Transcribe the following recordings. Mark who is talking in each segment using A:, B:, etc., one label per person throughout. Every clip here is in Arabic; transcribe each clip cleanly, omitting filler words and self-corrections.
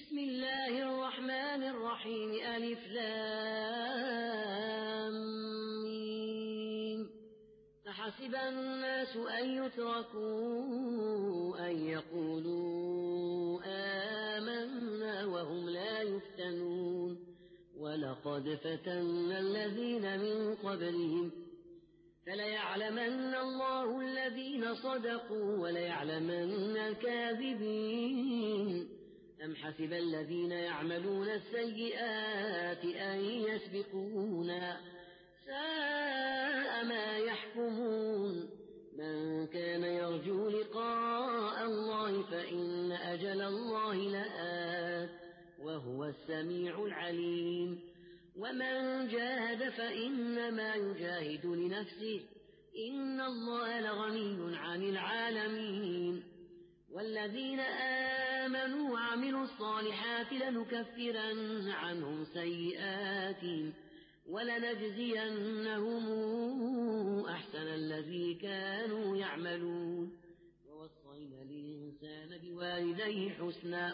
A: بسم الله الرحمن الرحيم ألف لام ميم. أحسب الناس أن يتركوا أن يقولوا آمنا وهم لا يفتنون ولقد فتنا الذين من قبلهم فليعلمن الله الذين صدقوا وليعلمن الكاذبين. أم حسب الذين يعملون السيئات أن يسبقونا ساء ما يحكمون. من كان يرجو لقاء الله فإن أجل الله لآت وهو السميع العليم. ومن جاهد فإنما يجاهد لنفسه إن الله لغني عن العالمين. والذين آمنوا وعملوا الصالحات لنكفرن عنهم سيئاتهم ولنجزينهم أحسن الذي كانوا يعملون. ووصينا الإنسان بوالديه حسنا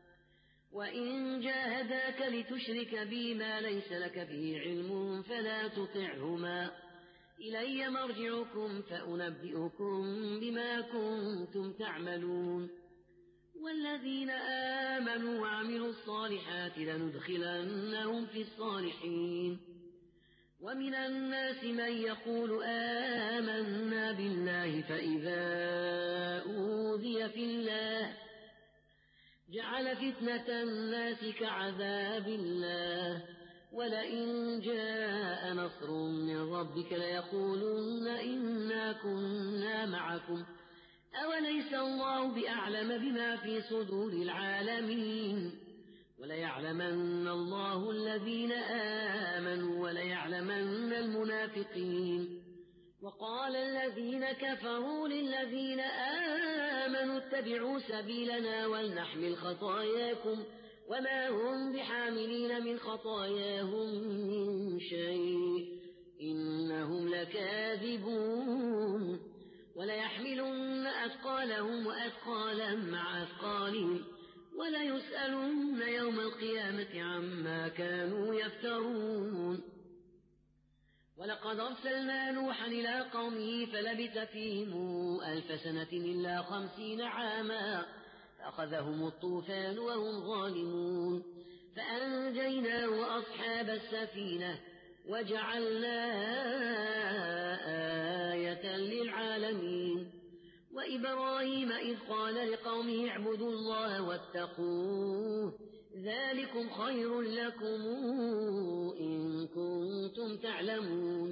A: وإن جاهداك لتشرك بي ما ليس لك به علم فلا تطعهما إلي مرجعكم فأنبئكم بما كنتم تعملون. والذين آمنوا وعملوا الصالحات لندخلنهم في الصالحين. ومن الناس من يقول آمنا بالله فإذا أوذي في الله جعل فتنة الناس كعذاب الله ولئن جاء نصر من ربك ليقولن إنا كنا معكم أوليس الله بأعلم بما في صدور العالمين. وليعلمن الله الذين آمنوا وليعلمن المنافقين. وقال الذين كفروا للذين آمنوا اتبعوا سبيلنا ولنحمل خطاياكم وما هم بحاملين من خطاياهم من شيء إنهم لكاذبون. وليحملن أثقالهم وأثقالا مع أثقالهم وليسألن يوم القيامة عما كانوا يفترون. ولقد أرسلنا نوحا إلى قومه فلبث فيهم 1000 سنة إلا 50 عاما فأخذهم الطوفان وهم ظالمون فأنجيناه وأصحاب السفينة وجعلناها آية للعالمين. وإبراهيم إذ قال لقومه اعبدوا الله واتقوه ذلكم خير لكم إن كنتم تعلمون.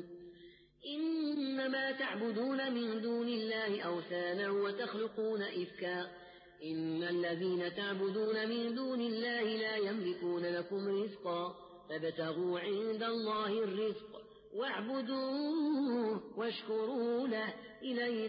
A: إنما تعبدون من دون الله أوثانا وتخلقون إفكا إن الذين تعبدون من دون الله لا يملكون لكم رزقا فابتغوا عند الله الرزق واعبدوه واشكروا له إليه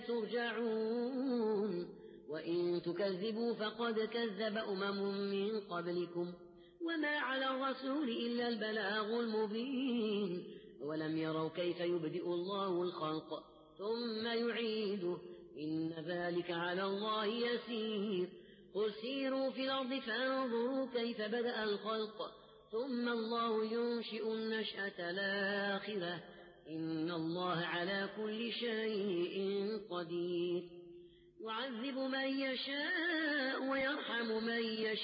A: ترجعون. وإن تكذبوا فقد كذب من قبلكم وما على الرسول إلا البلاغ المبين. ولم يروا كيف يبدئ الله الخلق ثم يعيده إن ذلك على الله يسير. قل سيروا في الأرض فانظروا كيف بدأ الخلق ثم الله ينشئ النشأة الآخرة إن الله على كل شيء قدير. يعذب من يشاء ويرحم من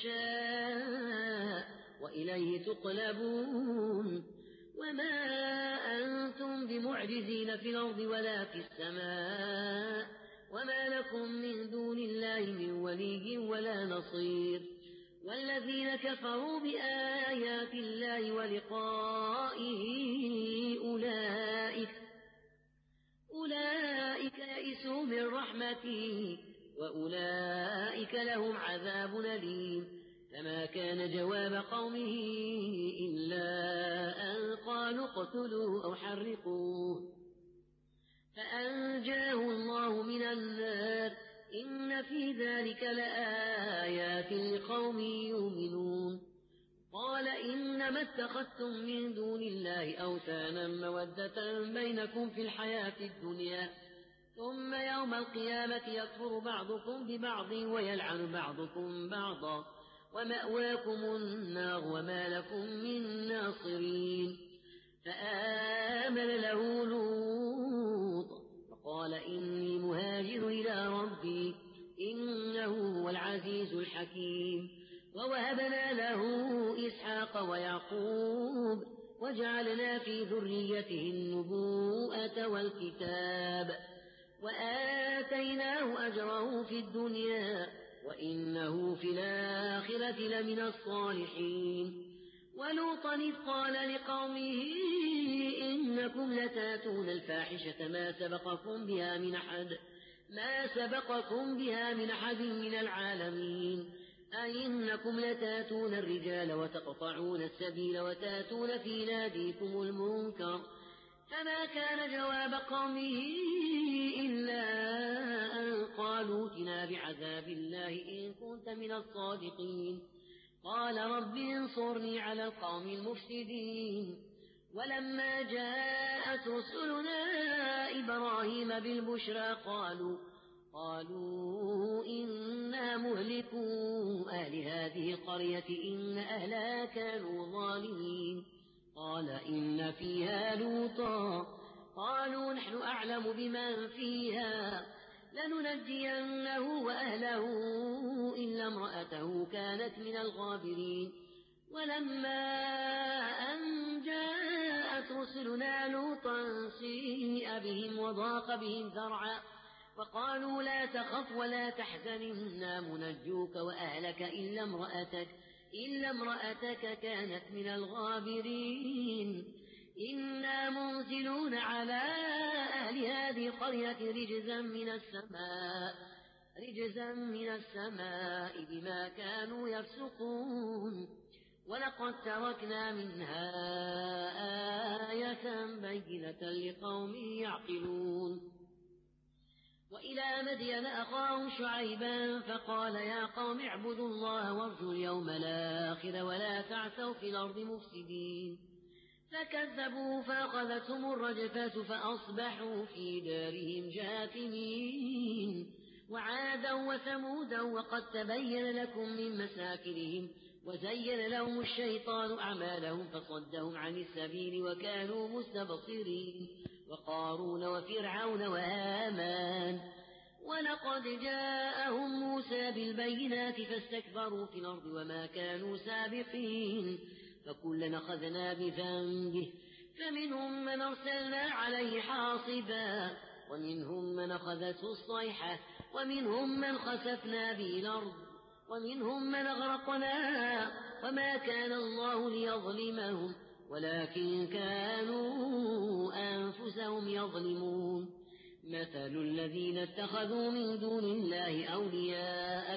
A: يشاء وإليه تقلبون. وما أنتم بمعجزين في الأرض ولا في السماء وما لكم من دون الله من ولي ولا نصير. والذين كفروا بآيات الله ولقائه أولئك يئسوا من رحمته وأولئك لهم عذاب أليم. فما كان جواب قومه إلا أن قالوا اقتلوه أو حرقوه فأنجاه الله من النار إن في ذلك لآيات لقوم يؤمنون. قال إنما اتخذتم من دون الله أوثانا مودة بينكم في الحياة الدنيا ثم يوم القيامة يكفر بعضكم ببعض ويلعن بعضكم بعضا ومأواكم النار وما لكم من ناصرين فآمن له لوط فقال إني مهاجر إلى ربي إنه هو العزيز الحكيم ووهبنا له إسحاق ويعقوب وجعلنا في ذريته النبوءة والكتاب وآتيناه أجره في الدنيا وإنه في الآخرة لمن الصالحين ولوطا إذ قال لقومه إنكم لتاتون الفاحشة ما سبقكم بها من أحد من العالمين أئنكم لتاتون الرجال وتقطعون السبيل وتاتون في ناديكم المنكر فما كان جواب قومه إلا أن قالوا ائتنا بعذاب الله إن كنت من الصادقين قال رب انصرني على القوم المفسدين ولما جاءت رسلنا إبراهيم بالبشرى قالوا إنا مهلكو أهل هذه القرية إن أهلها كانوا ظالمين قال إن فيها لوطا قالوا نحن أعلم بمن فيها لننجينه وأهله إلا امرأته كانت من الغابرين ولما أن جاءت رسلنا لوطا سيء بهم وضاق بهم ذرعا وقالوا لا تخف ولا تحزن إنا منجوك وأهلك إلا امرأتك كانت من الغابرين إنا منزلون على أهل هذه القرية رجزا من السماء بما كانوا يفسقون ولقد تركنا منها آية بينة لقوم يعقلون وإلى مدين أخاهم شعيبا فقال يا قوم اعبدوا الله وارجوا اليوم الآخر ولا تعثوا في الأرض مفسدين فكذبوا فأخذتهم الرجفة فأصبحوا في دارهم جاثمين وعادا وثمودا وقد تبين لكم من مساكنهم وزين لهم الشيطان أعمالهم فصدهم عن السبيل وكانوا مستبصرين وقارون وفرعون وهامان ولقد جاءهم موسى بالبينات فاستكبروا في الأرض وما كانوا سابقين فكلا أخذنا بذنبه فمنهم من أرسلنا عليه حاصبا ومنهم من أخذته الصيحة ومنهم من خسفنا به الأرض ومنهم من أغرقنا وما كان الله ليظلمهم ولكن كانوا أنفسهم يظلمون مثل الذين اتخذوا من دون الله أولياء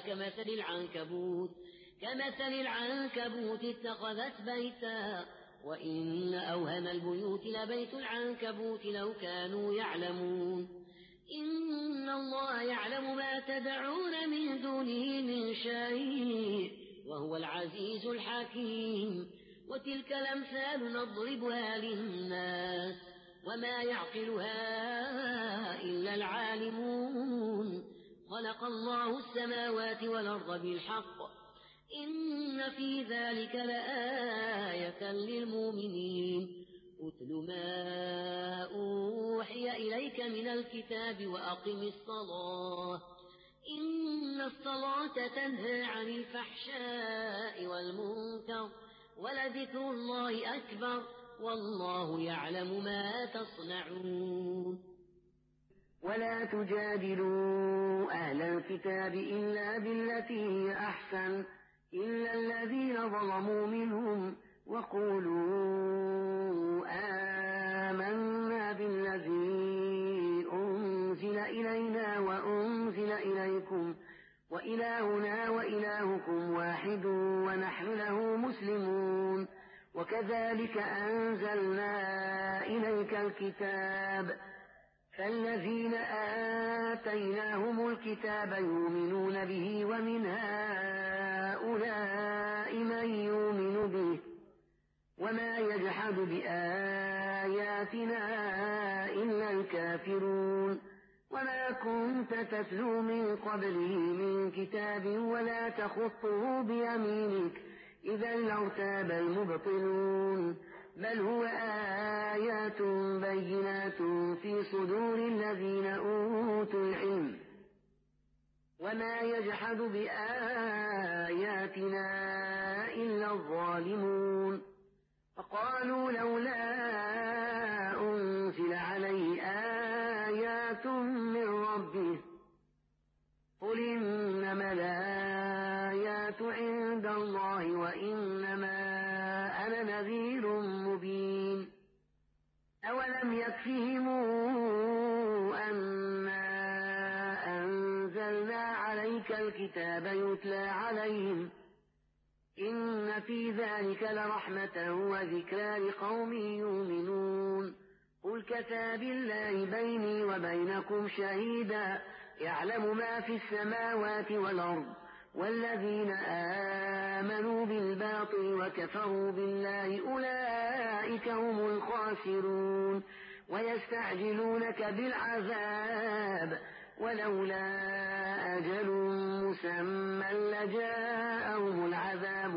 A: كمثل العنكبوت اتخذت بيتا وإن أوهن البيوت لبيت العنكبوت لو كانوا يعلمون إن الله يعلم ما تدعون من دونه من شيء وهو العزيز الحكيم وتلك الأمثال نضربها للناس وما يعقلها إلا العالمون خلق الله السماوات والأرض بالحق إن في ذلك لآية للمؤمنين أتل ما أوحي إليك من الكتاب وأقم الصلاة إن الصلاة تنهى عن الفحشاء والمنكر ولذكر الله أكبر والله يعلم ما تصنعون
B: ولا تجادلوا أهل الكتاب إلا بالتي هي أحسن إلا الذين ظلموا منهم وقولوا آمنا بالذي أنزل إلينا وأنزل إليكم وإلهنا وإلهكم واحد ونحن له مسلمون وكذلك أنزلنا إليك الكتاب فالذين آتيناهم الكتاب يؤمنون به ومن هؤلاء من يؤمن به وما يجحد بآياتنا إلا الكافرون وما كنت تتلو من قبله من كتاب ولا تخطه بيمينك إذا لارتاب المبطلون بل هو آيات بينات في صدور الذين أوتوا العلم وما يجحد بآياتنا إلا الظالمون فقالوا لولا أنزل عليه آيات من ربه قل إنما الآيات عند الله وإنما أنا نذير مبين أولم يكفهم أنا أنزلنا عليك الكتاب يتلى عليهم إن في ذلك لرحمة وذكرى لقوم يؤمنون قل كفى بالله بيني وبينكم شهيدا يعلم ما في السماوات والأرض والذين آمنوا بالباطل وكفروا بالله أولئك هم الخاسرون ويستعجلونك بالعذاب ولولا أجل مسمى لجاءهم العذاب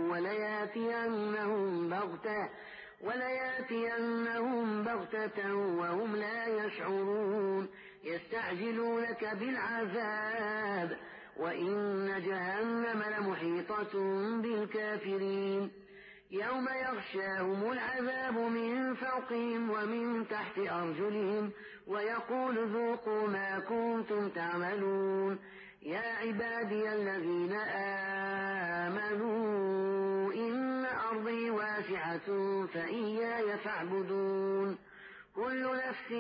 B: ولياتينهم بغتة وهم لا يشعرون يستعجلونك بالعذاب وإن جهنم لمحيطة بالكافرين يوم يغشاهم العذاب من فوقهم ومن تحت أرجلهم ويقول ذوقوا ما كنتم تعملون يا عبادي الذين آمنوا إن أرضي واسعة فإياي فاعبدون كل نفس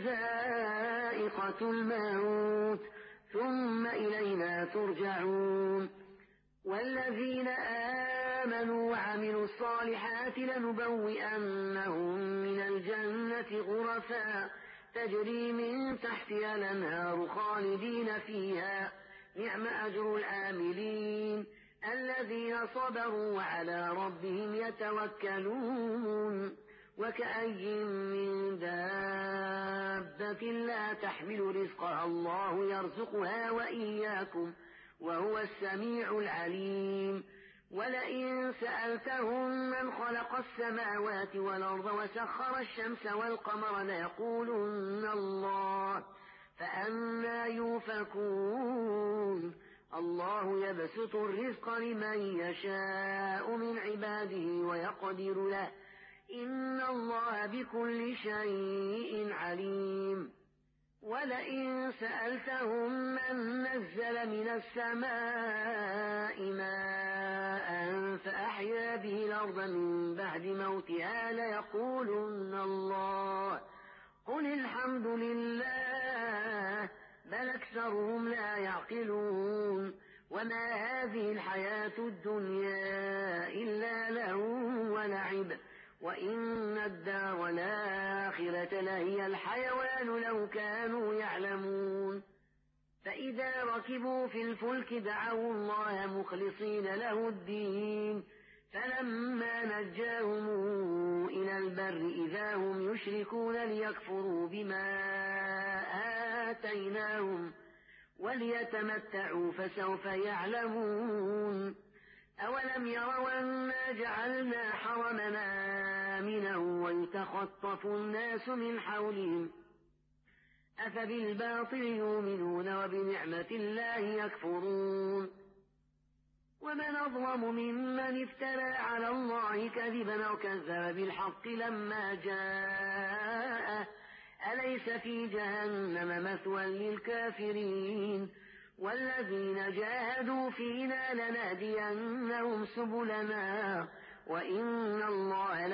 B: ذائقة الموت ثم إلينا ترجعون والذين آمنوا وعملوا الصالحات لنبوئنهم من الجنة غرفا تجري من تحتها الأنهار خالدين فيها نعم أجر العاملين الذين صبروا وعلى ربهم يتوكلون وكأي من دابة لا تحمل رزقها الله يرزقها وإياكم وهو السميع العليم ولئن سألتهم من خلق السماوات والأرض وسخر الشمس والقمر ليقولن الله فأنى يؤفكون الله يبسط الرزق لمن يشاء من عباده ويقدر له إن الله بكل شيء عليم ولئن سألتهم من نزل من السماء ماء فأحيا به الأرض من بعد موتها ليقولن الله قل الحمد لله بل أكثرهم لا يعقلون وما هذه الحياة الدنيا إلا لهو ولعب وإن الدار الآخرة لهي الحيوان لو كانوا يعلمون فإذا ركبوا في الفلك دعوا الله مخلصين له الدين فلما نجاهم إلى البر إذا هم يشركون ليكفروا بما آتيناهم وليتمتعوا فسوف يعلمون أولم يروا أنا جعلنا حرمنا آمنا ويتخطف الناس من حولهم أفبالباطل يؤمنون وبنعمة الله يكفرون ومن أظلم ممن افترى على الله كذبا أو كذب بالحق لما جاءه أليس في جهنم مثوى للكافرين والذين جاهدوا فينا لنهدينهم سبلنا وإن الله